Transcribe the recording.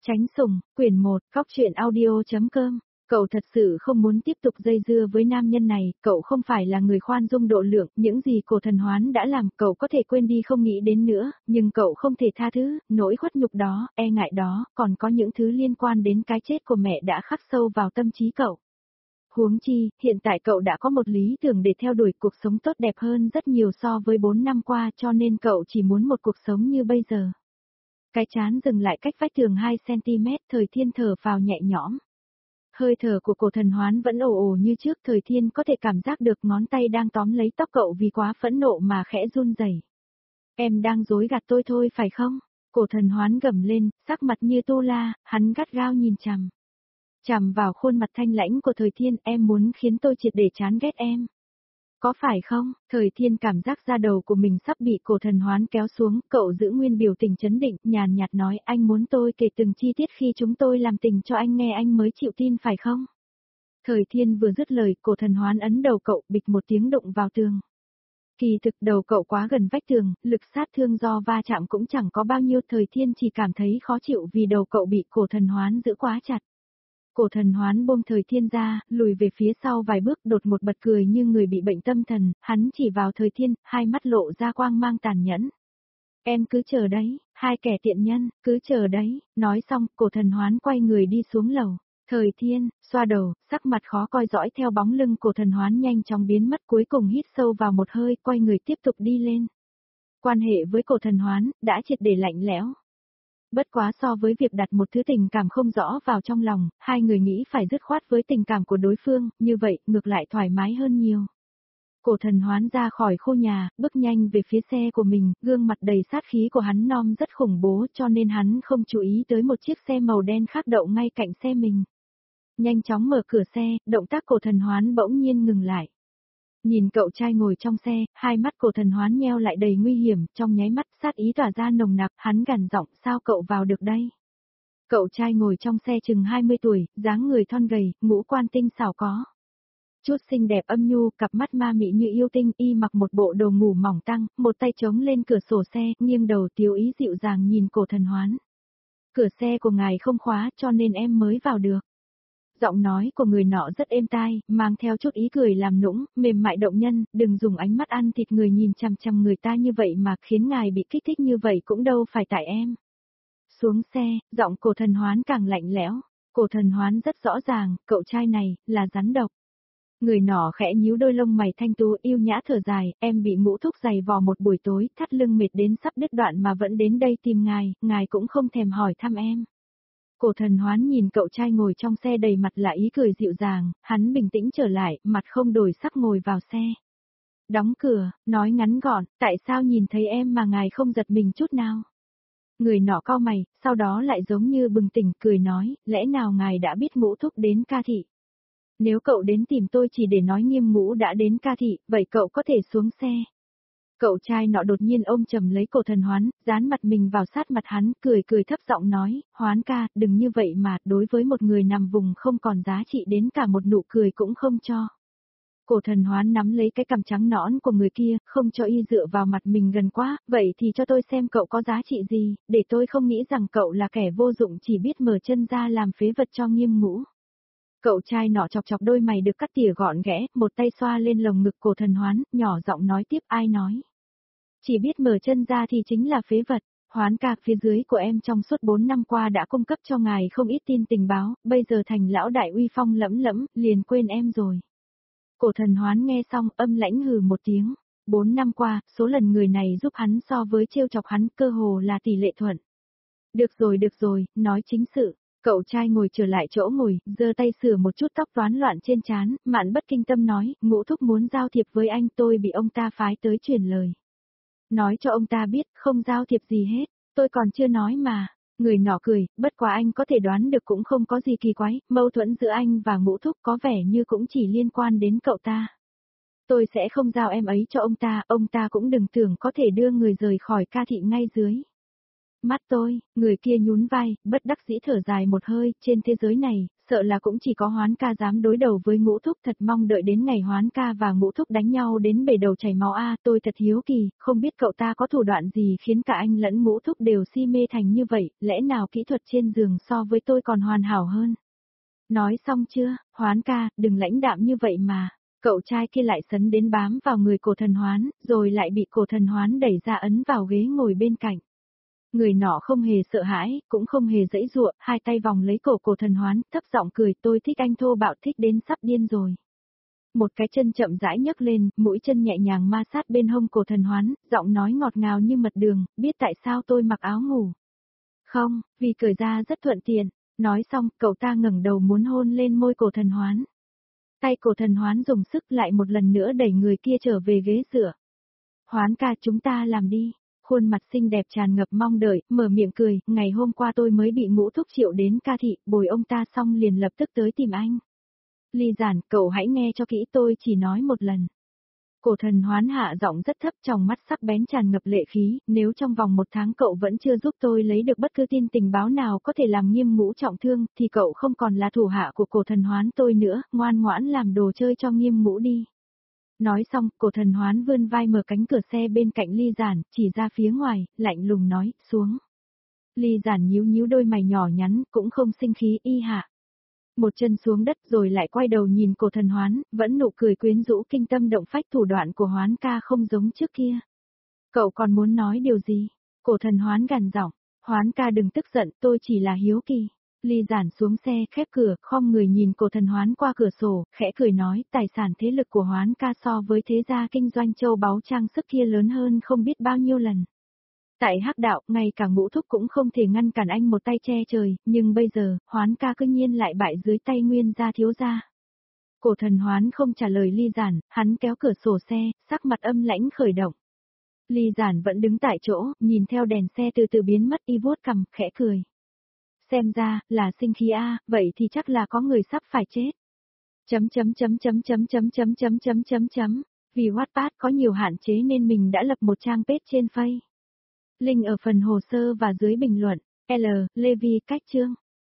Tránh sủng, quyển 1, Cóc truyện audio.com. Cậu thật sự không muốn tiếp tục dây dưa với nam nhân này, cậu không phải là người khoan dung độ lượng, những gì Cổ Thần Hoán đã làm cậu có thể quên đi không nghĩ đến nữa, nhưng cậu không thể tha thứ, nỗi khuất nhục đó, e ngại đó, còn có những thứ liên quan đến cái chết của mẹ đã khắc sâu vào tâm trí cậu. Huống chi, hiện tại cậu đã có một lý tưởng để theo đuổi cuộc sống tốt đẹp hơn rất nhiều so với 4 năm qua cho nên cậu chỉ muốn một cuộc sống như bây giờ. Cái trán dừng lại cách vách tường 2cm, Thời Thiên thở phào nhẹ nhõm. Hơi thở của Cổ Thần Hoán vẫn ồ ồ như trước, Thời Thiên có thể cảm giác được ngón tay đang tóm lấy tóc cậu vì quá phẫn nộ mà khẽ run rẩy. Em đang dối gạt tôi thôi phải không? Cổ Thần Hoán gầm lên, sắc mặt như tu la, hắn gắt gao nhìn chằm vào khuôn mặt thanh lãnh của Thời Thiên, em muốn khiến tôi triệt để chán ghét em. Có phải không? Thời Thiên cảm giác da đầu của mình sắp bị Cổ Thần Hoán kéo xuống, cậu giữ nguyên biểu tình trấn định, nhàn nhạt nói anh muốn tôi kể từng chi tiết khi chúng tôi làm tình cho anh nghe anh mới chịu tin phải không? Thời Thiên vừa dứt lời, Cổ Thần Hoán ấn đầu cậu, bịch một tiếng đụng vào tường. Kỳ thực đầu cậu quá gần vách tường, lực sát thương do va chạm cũng chẳng có bao nhiêu, Thời Thiên chỉ cảm thấy khó chịu vì đầu cậu bị Cổ Thần Hoán giữ quá chặt. Cổ Thần Hoán buông Thời Thiên ra, lùi về phía sau vài bước, đột một bật cười như người bị bệnh tâm thần, hắn chỉ vào Thời Thiên, hai mắt lộ ra quang mang tàn nhẫn. Em cứ chờ đấy, hai kẻ tiện nhân, cứ chờ đấy, nói xong, Cổ Thần Hoán quay người đi xuống lầu. Thời Thiên, xoa đầu, sắc mặt khó coi dõi theo bóng lưng Cổ Thần Hoán nhanh chóng biến mất, cuối cùng hít sâu vào một hơi, quay người tiếp tục đi lên. Quan hệ với Cổ Thần Hoán, đã triệt để lạnh lẽo. Bất quá so với việc đặt một thứ tình cảm không rõ vào trong lòng, hai người nghĩ phải dứt khoát với tình cảm của đối phương, như vậy, ngược lại thoải mái hơn nhiều. Cổ Thần Hoán ra khỏi khu nhà, bước nhanh về phía xe của mình, gương mặt đầy sát khí của hắn non rất khủng bố cho nên hắn không chú ý tới một chiếc xe màu đen khác đậu ngay cạnh xe mình. Nhanh chóng mở cửa xe, động tác Cổ Thần Hoán bỗng nhiên ngừng lại. Nhìn cậu trai ngồi trong xe, hai mắt Cổ Thần Hoán nheo lại đầy nguy hiểm, trong nháy mắt sát ý tỏa ra nồng nặc, hắn gằn giọng, sao cậu vào được đây? Cậu trai ngồi trong xe chừng 20 tuổi, dáng người thon gầy, ngũ quan tinh xảo có chút xinh đẹp âm nhu, cặp mắt ma mị như yêu tinh, y mặc một bộ đồ ngủ mỏng tang, một tay chống lên cửa sổ xe, nghiêng đầu tiếu ý dịu dàng nhìn Cổ Thần Hoán. Cửa xe của ngài không khóa cho nên em mới vào được. Giọng nói của người nọ rất êm tai, mang theo chút ý cười làm nũng, mềm mại động nhân, đừng dùng ánh mắt ăn thịt người nhìn chằm chằm người ta như vậy mà khiến ngài bị kích thích như vậy cũng đâu phải tại em. Xuống xe, giọng Cổ Thần Hoán càng lạnh lẽo. Cổ Thần Hoán rất rõ ràng, cậu trai này, là rắn độc. Người nọ khẽ nhíu đôi lông mày thanh tú yêu nhã thở dài, em bị Ngũ Thúc giày vò một buổi tối, thắt lưng mệt đến sắp đứt đoạn mà vẫn đến đây tìm ngài cũng không thèm hỏi thăm em. Cổ Thần Hoán nhìn cậu trai ngồi trong xe đầy mặt là ý cười dịu dàng, hắn bình tĩnh trở lại, mặt không đổi sắc ngồi vào xe. Đóng cửa, nói ngắn gọn, tại sao nhìn thấy em mà ngài không giật mình chút nào? Người nọ cau mày, sau đó lại giống như bừng tỉnh cười nói, lẽ nào ngài đã biết Ngũ Thúc đến Ca Thị? Nếu cậu đến tìm tôi chỉ để nói Nghiêm Ngũ đã đến Ca Thị, vậy cậu có thể xuống xe. Cậu trai nọ đột nhiên ôm chầm lấy Cổ Thần Hoán, dán mặt mình vào sát mặt hắn, cười thấp giọng nói, Hoán ca, đừng như vậy mà, đối với một người nằm vùng không còn giá trị đến cả một nụ cười cũng không cho. Cổ Thần Hoán nắm lấy cái cằm trắng nõn của người kia, không cho y dựa vào mặt mình gần quá, vậy thì cho tôi xem cậu có giá trị gì, để tôi không nghĩ rằng cậu là kẻ vô dụng chỉ biết mở chân ra làm phế vật cho Nghiêm Ngũ. Cậu trai nọ chọc đôi mày được cắt tỉa gọn ghẽ, một tay xoa lên lồng ngực Cổ Thần Hoán, nhỏ giọng nói tiếp ai nói. Chỉ biết mở chân ra thì chính là phế vật, Hoán ca phía dưới của em trong suốt 4 năm qua đã cung cấp cho ngài không ít tin tình báo, bây giờ thành lão đại uy phong lẫm, liền quên em rồi. Cổ Thần Hoán nghe xong âm lãnh hừ một tiếng, 4 năm qua, số lần người này giúp hắn so với trêu chọc hắn cơ hồ là tỷ lệ thuận. Được rồi, nói chính sự. Cậu trai ngồi trở lại chỗ ngồi, giơ tay sửa một chút tóc toán loạn trên trán, Mạn Bất Kinh Tâm nói, Ngũ Thúc muốn giao thiệp với anh, tôi bị ông ta phái tới truyền lời. Nói cho ông ta biết, không giao thiệp gì hết, tôi còn chưa nói mà. Người nọ cười, bất quá anh có thể đoán được cũng không có gì kỳ quái, mâu thuẫn giữa anh và Ngũ Thúc có vẻ như cũng chỉ liên quan đến cậu ta. Tôi sẽ không giao em ấy cho ông ta cũng đừng tưởng có thể đưa người rời khỏi Ca Thị ngay dưới mắt tôi. Người kia nhún vai, bất đắc dĩ thở dài một hơi, trên thế giới này, sợ là cũng chỉ có Hoán ca dám đối đầu với Ngũ Thúc, thật mong đợi đến ngày Hoán ca và Ngũ Thúc đánh nhau đến bể đầu chảy máu tôi thật hiếu kỳ, không biết cậu ta có thủ đoạn gì khiến cả anh lẫn Ngũ Thúc đều si mê thành như vậy, lẽ nào kỹ thuật trên giường so với tôi còn hoàn hảo hơn. Nói xong chưa, Hoán ca, đừng lãnh đạm như vậy mà. Cậu trai kia lại sấn đến bám vào người Cổ Thần Hoán, rồi lại bị Cổ Thần Hoán đẩy ra ấn vào ghế ngồi bên cạnh. Người nọ không hề sợ hãi, cũng không hề giãy giụa, hai tay vòng lấy cổ Cổ Thần Hoán, thấp giọng cười, tôi thích anh thô bạo, thích đến sắp điên rồi. Một cái chân chậm rãi nhấc lên, mũi chân nhẹ nhàng ma sát bên hông Cổ Thần Hoán, giọng nói ngọt ngào như mật đường, biết tại sao tôi mặc áo ngủ. Không, vì cởi ra rất thuận tiện. Nói xong, cậu ta ngẩng đầu muốn hôn lên môi Cổ Thần Hoán. Tay Cổ Thần Hoán dùng sức lại một lần nữa đẩy người kia trở về ghế dựa. Hoán ca, chúng ta làm đi. Khuôn mặt xinh đẹp tràn ngập mong đợi, mở miệng cười, ngày hôm qua tôi mới bị Ngũ Thúc triệu đến ca thị, bồi ông ta xong liền lập tức tới tìm anh. Ly Giản, cậu hãy nghe cho kỹ, tôi chỉ nói một lần. Cổ Thần Hoán hạ giọng rất thấp, trong mắt sắc bén tràn ngập lệ khí, nếu trong vòng 1 tháng cậu vẫn chưa giúp tôi lấy được bất cứ tin tình báo nào có thể làm Nghiêm Ngũ trọng thương, thì cậu không còn là thủ hạ của Cổ Thần Hoán tôi nữa, ngoan ngoãn làm đồ chơi cho Nghiêm Ngũ đi. Nói xong, Cổ Thần Hoán vươn vai mở cánh cửa xe bên cạnh Ly Giản, chỉ ra phía ngoài, lạnh lùng nói, xuống. Ly Giản nhíu nhíu đôi mày nhỏ nhắn, cũng không sinh khí, y hạ. Một chân xuống đất rồi lại quay đầu nhìn Cổ Thần Hoán, vẫn nụ cười quyến rũ kinh tâm động phách, thủ đoạn của Hoán ca không giống trước kia. Cậu còn muốn nói điều gì? Cổ Thần Hoán gằn giọng, Hoán ca đừng tức giận, tôi chỉ là hiếu kỳ. Ly Giản xuống xe, khép cửa, khom người nhìn Cổ Thần Hoán qua cửa sổ, khẽ cười nói, tài sản thế lực của Hoán ca so với thế gia kinh doanh châu báu trang sức kia lớn hơn không biết bao nhiêu lần. Tại Hắc Đạo, ngay cả Ngũ Thúc cũng không thể ngăn cản anh một tay che trời, nhưng bây giờ, Hoán ca cứ nhiên lại bại dưới tay Nguyên gia thiếu gia. Cổ Thần Hoán không trả lời Ly Giản, hắn kéo cửa sổ xe, sắc mặt âm lãnh khởi động. Ly Giản vẫn đứng tại chỗ, nhìn theo đèn xe từ từ biến mất, y vuốt cằm, khẽ cười. Xem ra, là sinh khí vậy thì chắc là có người sắp phải chết. Vì Wattpad có nhiều hạn chế nên mình đã lập một trang page trên Face. Link ở phần hồ sơ và dưới bình luận. Levi cách chương